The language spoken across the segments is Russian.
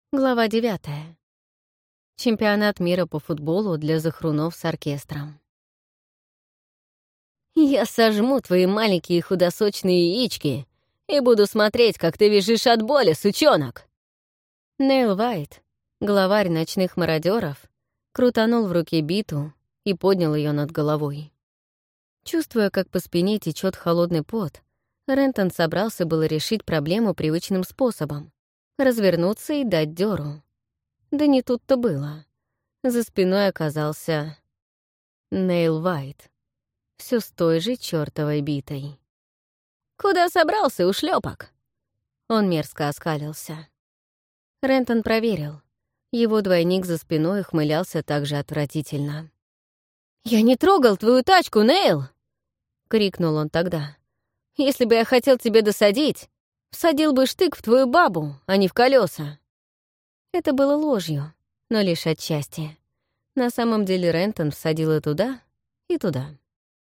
Глава 9. Чемпионат мира по футболу для захрунов с оркестром. «Я сожму твои маленькие худосочные яички и буду смотреть, как ты визжишь от боли, сучонок!» Нейл Уайт, главарь ночных мародеров, крутанул в руке биту и поднял ее над головой. Чувствуя, как по спине течет холодный пот, Рентон собрался было решить проблему привычным способом — развернуться и дать дёру. Да не тут-то было. За спиной оказался Нейл Уайт, все с той же чёртовой битой. «Куда собрался, ушлепок?» Он мерзко оскалился. Рентон проверил. Его двойник за спиной ухмылялся так же отвратительно. «Я не трогал твою тачку, Нейл!» — крикнул он тогда. «Если бы я хотел тебе досадить, всадил бы штык в твою бабу, а не в колеса». Это было ложью, но лишь отчасти. На самом деле Рентон всадил и туда, и туда.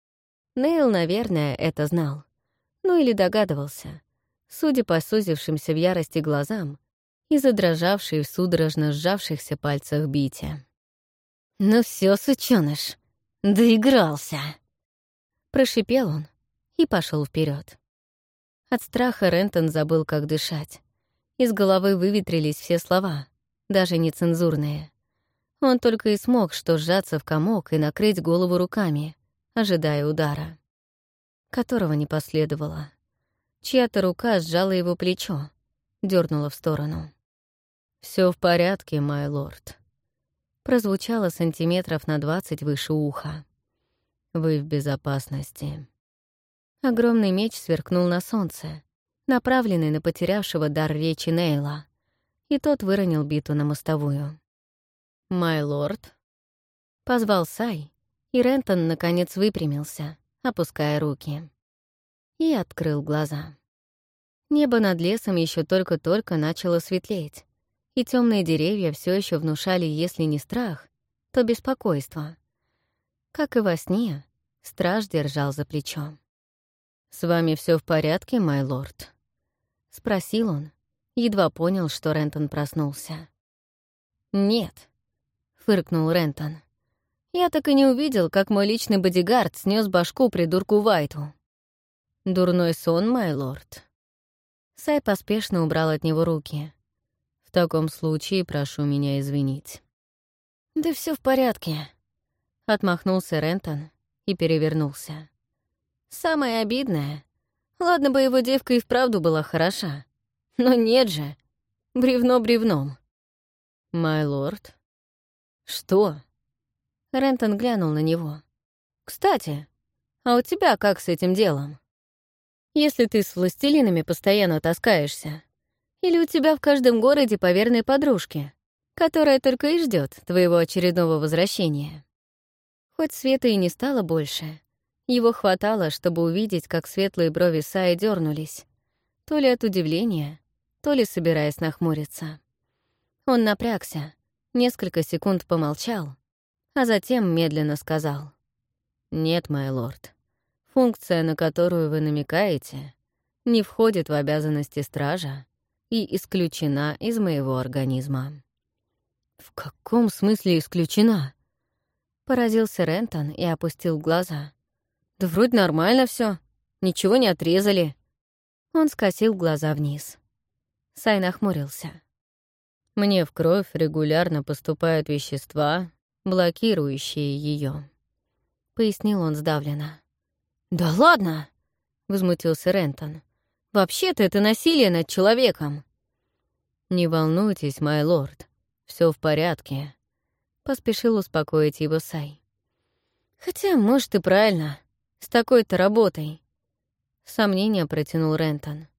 Нейл, наверное, это знал. Ну или догадывался, судя по сузившимся в ярости глазам и задрожавшей в судорожно сжавшихся пальцах бите. «Ну все, сучёныш, доигрался!» Прошипел он и пошел вперед. От страха Рентон забыл, как дышать. Из головы выветрились все слова, даже нецензурные. Он только и смог что сжаться в комок и накрыть голову руками, ожидая удара, которого не последовало. Чья-то рука сжала его плечо, дернула в сторону. «Все в порядке, май лорд», — прозвучало сантиметров на 20 выше уха. «Вы в безопасности». Огромный меч сверкнул на солнце, направленный на потерявшего дар речи Нейла, и тот выронил биту на мостовую. «Май лорд», — позвал Сай, и Рентон наконец выпрямился, опуская руки. И открыл глаза. Небо над лесом еще только-только начало светлеть, и темные деревья все еще внушали, если не страх, то беспокойство. Как и во сне, страж держал за плечо. «С вами все в порядке, май лорд?» — спросил он, едва понял, что Рентон проснулся. «Нет», — фыркнул Рентон. «Я так и не увидел, как мой личный бодигард снес башку придурку Уайту». «Дурной сон, май лорд». Сай поспешно убрал от него руки. «В таком случае прошу меня извинить». «Да все в порядке», — отмахнулся Рентон и перевернулся. «Самое обидное. Ладно бы его девка и вправду была хороша. Но нет же. Бревно бревном». «Май лорд?» «Что?» Рентон глянул на него. «Кстати, а у тебя как с этим делом? Если ты с властелинами постоянно таскаешься, или у тебя в каждом городе по верной подружке, которая только и ждет твоего очередного возвращения?» Хоть света и не стало больше, его хватало, чтобы увидеть, как светлые брови Саи дернулись, то ли от удивления, то ли собираясь нахмуриться. Он напрягся, несколько секунд помолчал, а затем медленно сказал: «Нет, май лорд, функция, на которую вы намекаете, не входит в обязанности стража и исключена из моего организма». «В каком смысле исключена?» Поразился Рентон и опустил глаза. «Да вроде нормально все, ничего не отрезали». Он скосил глаза вниз. Сай нахмурился. «Мне в кровь регулярно поступают вещества, блокирующие ее», — пояснил он сдавленно. «Да ладно!» — возмутился Рентон. «Вообще-то это насилие над человеком». «Не волнуйтесь, май лорд, все в порядке», — поспешил успокоить его Сай. «Хотя, может, и правильно, с такой-то работой», — сомнение протянул Рентон.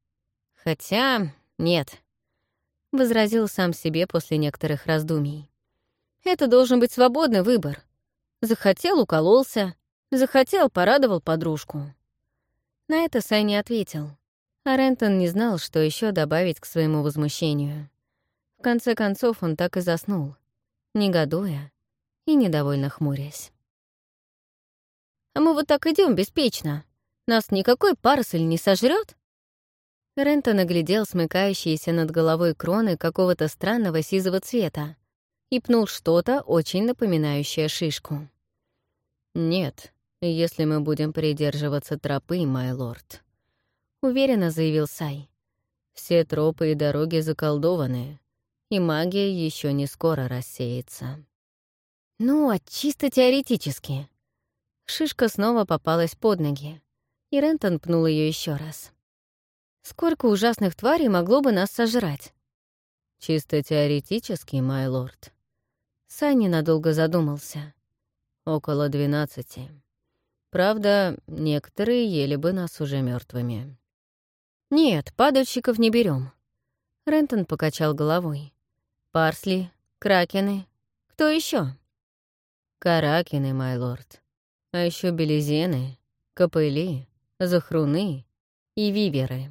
«Хотя нет», — возразил сам себе после некоторых раздумий. «Это должен быть свободный выбор. Захотел — укололся, захотел — порадовал подружку». На это Сай не ответил, а Рентон не знал, что еще добавить к своему возмущению. В конце концов, он так и заснул, негодуя и недовольно хмурясь. «А мы вот так идем беспечно. Нас никакой паросль не сожрет? Рентон наглядел смыкающиеся над головой кроны какого-то странного сизого цвета и пнул что-то, очень напоминающее шишку. «Нет, если мы будем придерживаться тропы, май-лорд», — уверенно заявил Сай. «Все тропы и дороги заколдованы, и магия еще не скоро рассеется». «Ну, а чисто теоретически». Шишка снова попалась под ноги, и Рентон пнул ее еще раз. «Сколько ужасных тварей могло бы нас сожрать?» «Чисто теоретически, май-лорд». Сай ненадолго задумался. «Около 12. Правда, некоторые ели бы нас уже мертвыми. «Нет, падальщиков не берем. Рентон покачал головой. «Парсли, кракены. Кто еще? «Каракины, май-лорд. А еще белизены, копыли, захруны и виверы».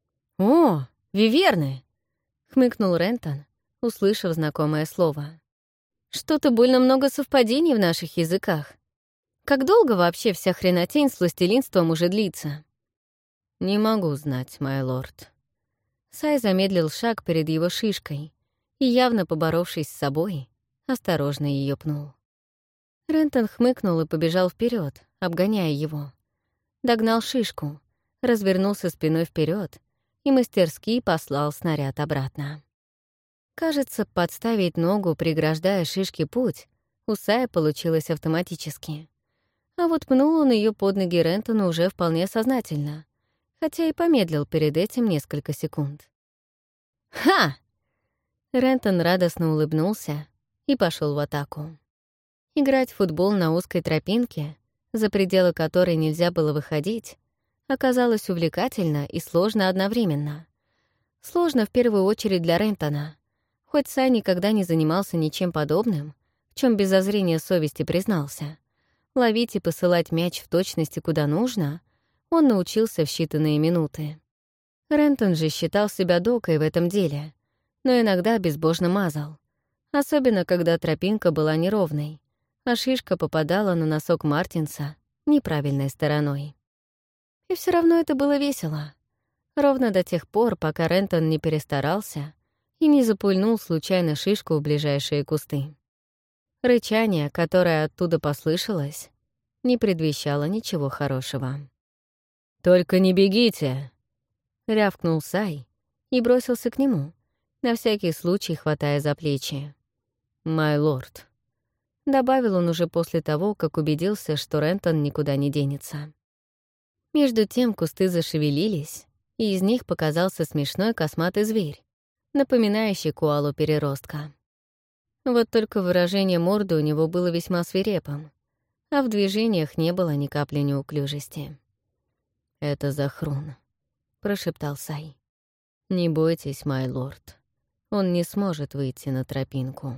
«О, виверны!» — хмыкнул Рентон, услышав знакомое слово. «Что-то больно много совпадений в наших языках. Как долго вообще вся хренотень с властелинством уже длится?» «Не могу знать, май-лорд». Сай замедлил шаг перед его шишкой и, явно поборовшись с собой, осторожно ее пнул. Рентон хмыкнул и побежал вперед, обгоняя его. Догнал шишку, развернулся спиной вперед и мастерски послал снаряд обратно. Кажется, подставить ногу, преграждая шишке путь, у Сая получилось автоматически. А вот пнул он ее под ноги Рентону уже вполне сознательно, хотя и помедлил перед этим несколько секунд. «Ха!» Рентон радостно улыбнулся и пошел в атаку. Играть в футбол на узкой тропинке, за пределы которой нельзя было выходить, оказалось увлекательно и сложно одновременно. Сложно в первую очередь для Рентона. Хоть Сай никогда не занимался ничем подобным, в чем без зазрения совести признался. Ловить и посылать мяч в точности куда нужно, он научился в считанные минуты. Рентон же считал себя докой в этом деле, но иногда безбожно мазал. Особенно, когда тропинка была неровной, а шишка попадала на носок Мартинса неправильной стороной. И все равно это было весело. Ровно до тех пор, пока Рентон не перестарался и не запульнул случайно шишку в ближайшие кусты. Рычание, которое оттуда послышалось, не предвещало ничего хорошего. «Только не бегите!» — рявкнул Сай и бросился к нему, на всякий случай хватая за плечи. «Май-лорд», — добавил он уже после того, как убедился, что Рентон никуда не денется. Между тем кусты зашевелились, и из них показался смешной косматый зверь, напоминающий коалу-переростка. Вот только выражение морды у него было весьма свирепым, а в движениях не было ни капли неуклюжести. «Это Захрун», — прошептал Сай. «Не бойтесь, май-лорд. Он не сможет выйти на тропинку».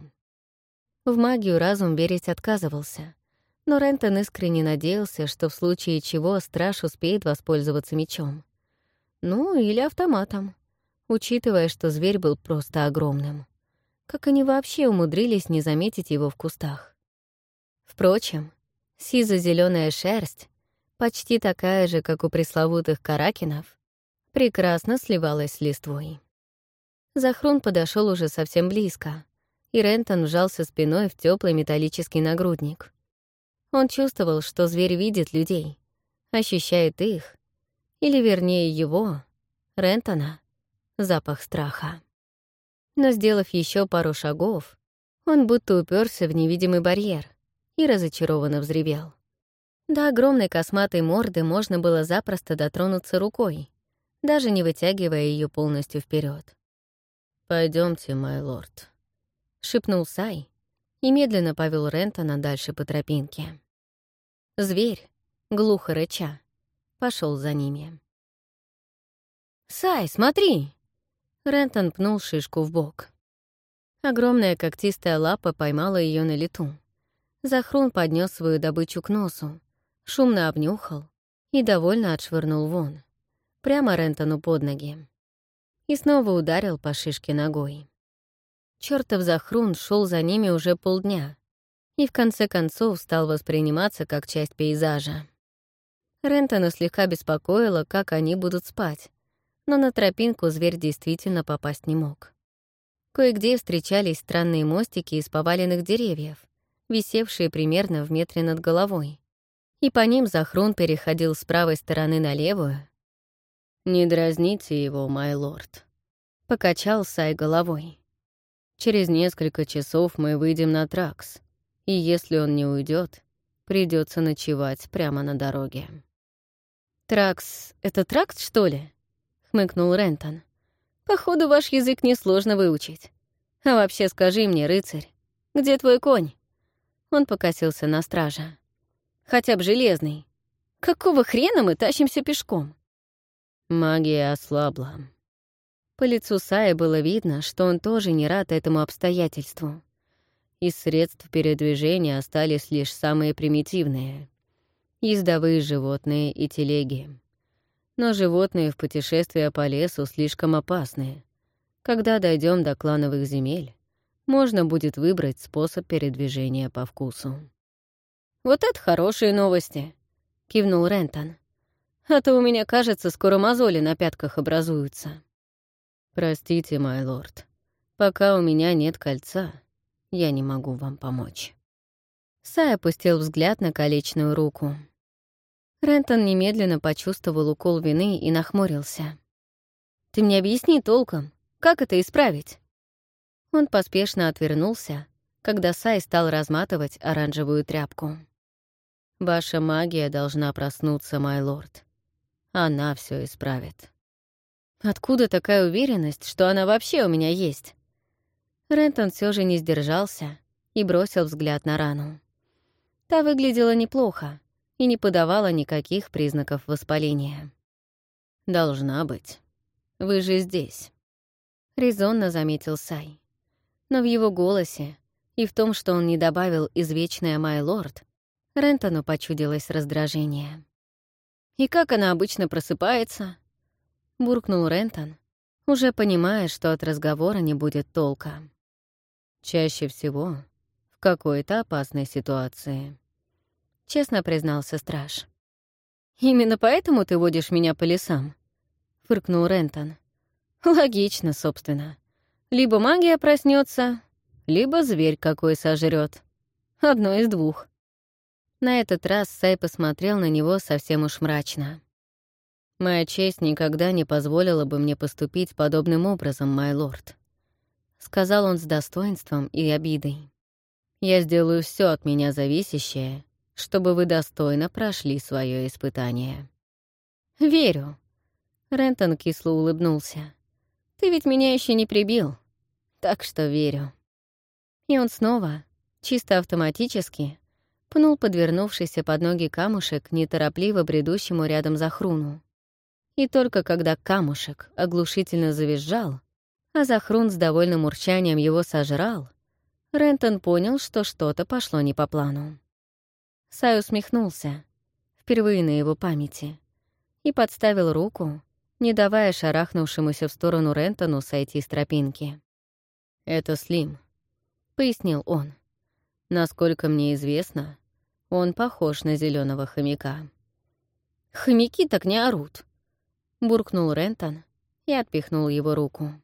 В магию разум верить отказывался, но Рентон искренне надеялся, что в случае чего страж успеет воспользоваться мечом. Ну, или автоматом, учитывая, что зверь был просто огромным. Как они вообще умудрились не заметить его в кустах? Впрочем, сизо-зелёная шерсть, почти такая же, как у пресловутых каракинов, прекрасно сливалась с листвой. Захрун подошел уже совсем близко, и Рентон вжался спиной в теплый металлический нагрудник. Он чувствовал, что зверь видит людей, ощущает их, или, вернее, его, Рентона, запах страха. Но, сделав еще пару шагов, он будто уперся в невидимый барьер и разочарованно взревел. До огромной косматой морды можно было запросто дотронуться рукой, даже не вытягивая ее полностью вперед. «Пойдемте, май-лорд», — шепнул Сай и медленно повел Рентона дальше по тропинке. Зверь, глухо рыча, пошел за ними. «Сай, смотри!» Рентон пнул шишку в бок. Огромная когтистая лапа поймала ее на лету. Захрун поднес свою добычу к носу, шумно обнюхал и довольно отшвырнул вон, прямо Рентону под ноги. И снова ударил по шишке ногой. Чёртов Захрун шел за ними уже полдня и в конце концов стал восприниматься как часть пейзажа. Рентона слегка беспокоило, как они будут спать, но на тропинку зверь действительно попасть не мог. Кое-где встречались странные мостики из поваленных деревьев, висевшие примерно в метре над головой, и по ним Захрун переходил с правой стороны на левую. «Не дразните его, май лорд», — покачал Сай головой. «Через несколько часов мы выйдем на Тракс, и если он не уйдет, придется ночевать прямо на дороге». «Тракс — это тракт, что ли?» — хмыкнул Рентон. «Походу, ваш язык несложно выучить. А вообще скажи мне, рыцарь, где твой конь?» Он покосился на стража. «Хотя бы железный. Какого хрена мы тащимся пешком?» Магия ослабла. По лицу Сая было видно, что он тоже не рад этому обстоятельству. Из средств передвижения остались лишь самые примитивные — ездовые животные и телеги. Но животные в путешествии по лесу слишком опасны. Когда дойдем до клановых земель, можно будет выбрать способ передвижения по вкусу. «Вот это хорошие новости», — кивнул Рентон. «А то у меня, кажется, скоро мозоли на пятках образуются». «Простите, май лорд, пока у меня нет кольца, я не могу вам помочь». Сай опустил взгляд на колечную руку. Рентон немедленно почувствовал укол вины и нахмурился. «Ты мне объясни толком, как это исправить?» Он поспешно отвернулся, когда Сай стал разматывать оранжевую тряпку. «Ваша магия должна проснуться, май лорд. Она все исправит». «Откуда такая уверенность, что она вообще у меня есть?» Рентон все же не сдержался и бросил взгляд на рану. Та выглядела неплохо и не подавала никаких признаков воспаления. «Должна быть. Вы же здесь», — резонно заметил Сай. Но в его голосе и в том, что он не добавил извечное «май лорд», Рентону почудилось раздражение. «И как она обычно просыпается?» — буркнул Рентон, уже понимая, что от разговора не будет толка. «Чаще всего в какой-то опасной ситуации», — честно признался страж. «Именно поэтому ты водишь меня по лесам?» — фыркнул Рентон. «Логично, собственно. Либо магия проснется, либо зверь какой сожрет. Одно из двух». На этот раз Сай посмотрел на него совсем уж мрачно. «Моя честь никогда не позволила бы мне поступить подобным образом, май лорд», — сказал он с достоинством и обидой. «Я сделаю все от меня зависящее, чтобы вы достойно прошли свое испытание». «Верю», — Рентон кисло улыбнулся. «Ты ведь меня еще не прибил, так что верю». И он снова, чисто автоматически, пнул подвернувшийся под ноги камушек неторопливо бредущему рядом Захруну. И только когда камушек оглушительно завизжал, а Захрун с довольным урчанием его сожрал, Рентон понял, что что-то пошло не по плану. Сай усмехнулся, впервые на его памяти, и подставил руку, не давая шарахнувшемуся в сторону Рентону сойти с тропинки. «Это Слим», — пояснил он. «Насколько мне известно, он похож на зеленого хомяка». «Хомяки так не орут», — буркнул Рентон и отпихнул его руку.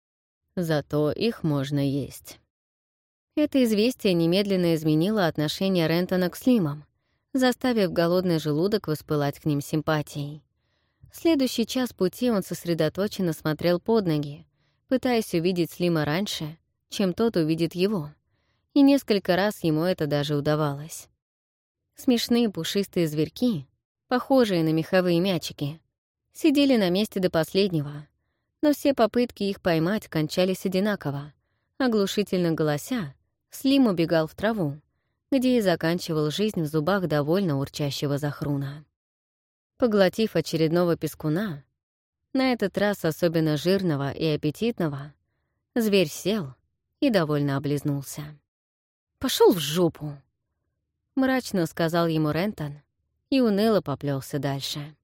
«Зато их можно есть». Это известие немедленно изменило отношение Рентона к Слимам, заставив голодный желудок воспылать к ним симпатией. В следующий час пути он сосредоточенно смотрел под ноги, пытаясь увидеть Слима раньше, чем тот увидит его, и несколько раз ему это даже удавалось. Смешные пушистые зверьки, похожие на меховые мячики, сидели на месте до последнего, но все попытки их поймать кончались одинаково. Оглушительно голося, Слим убегал в траву, где и заканчивал жизнь в зубах довольно урчащего Захруна. Поглотив очередного пескуна, на этот раз особенно жирного и аппетитного, зверь сел и довольно облизнулся. «Пошёл в жопу!» — мрачно сказал ему Рентон и уныло поплёлся дальше.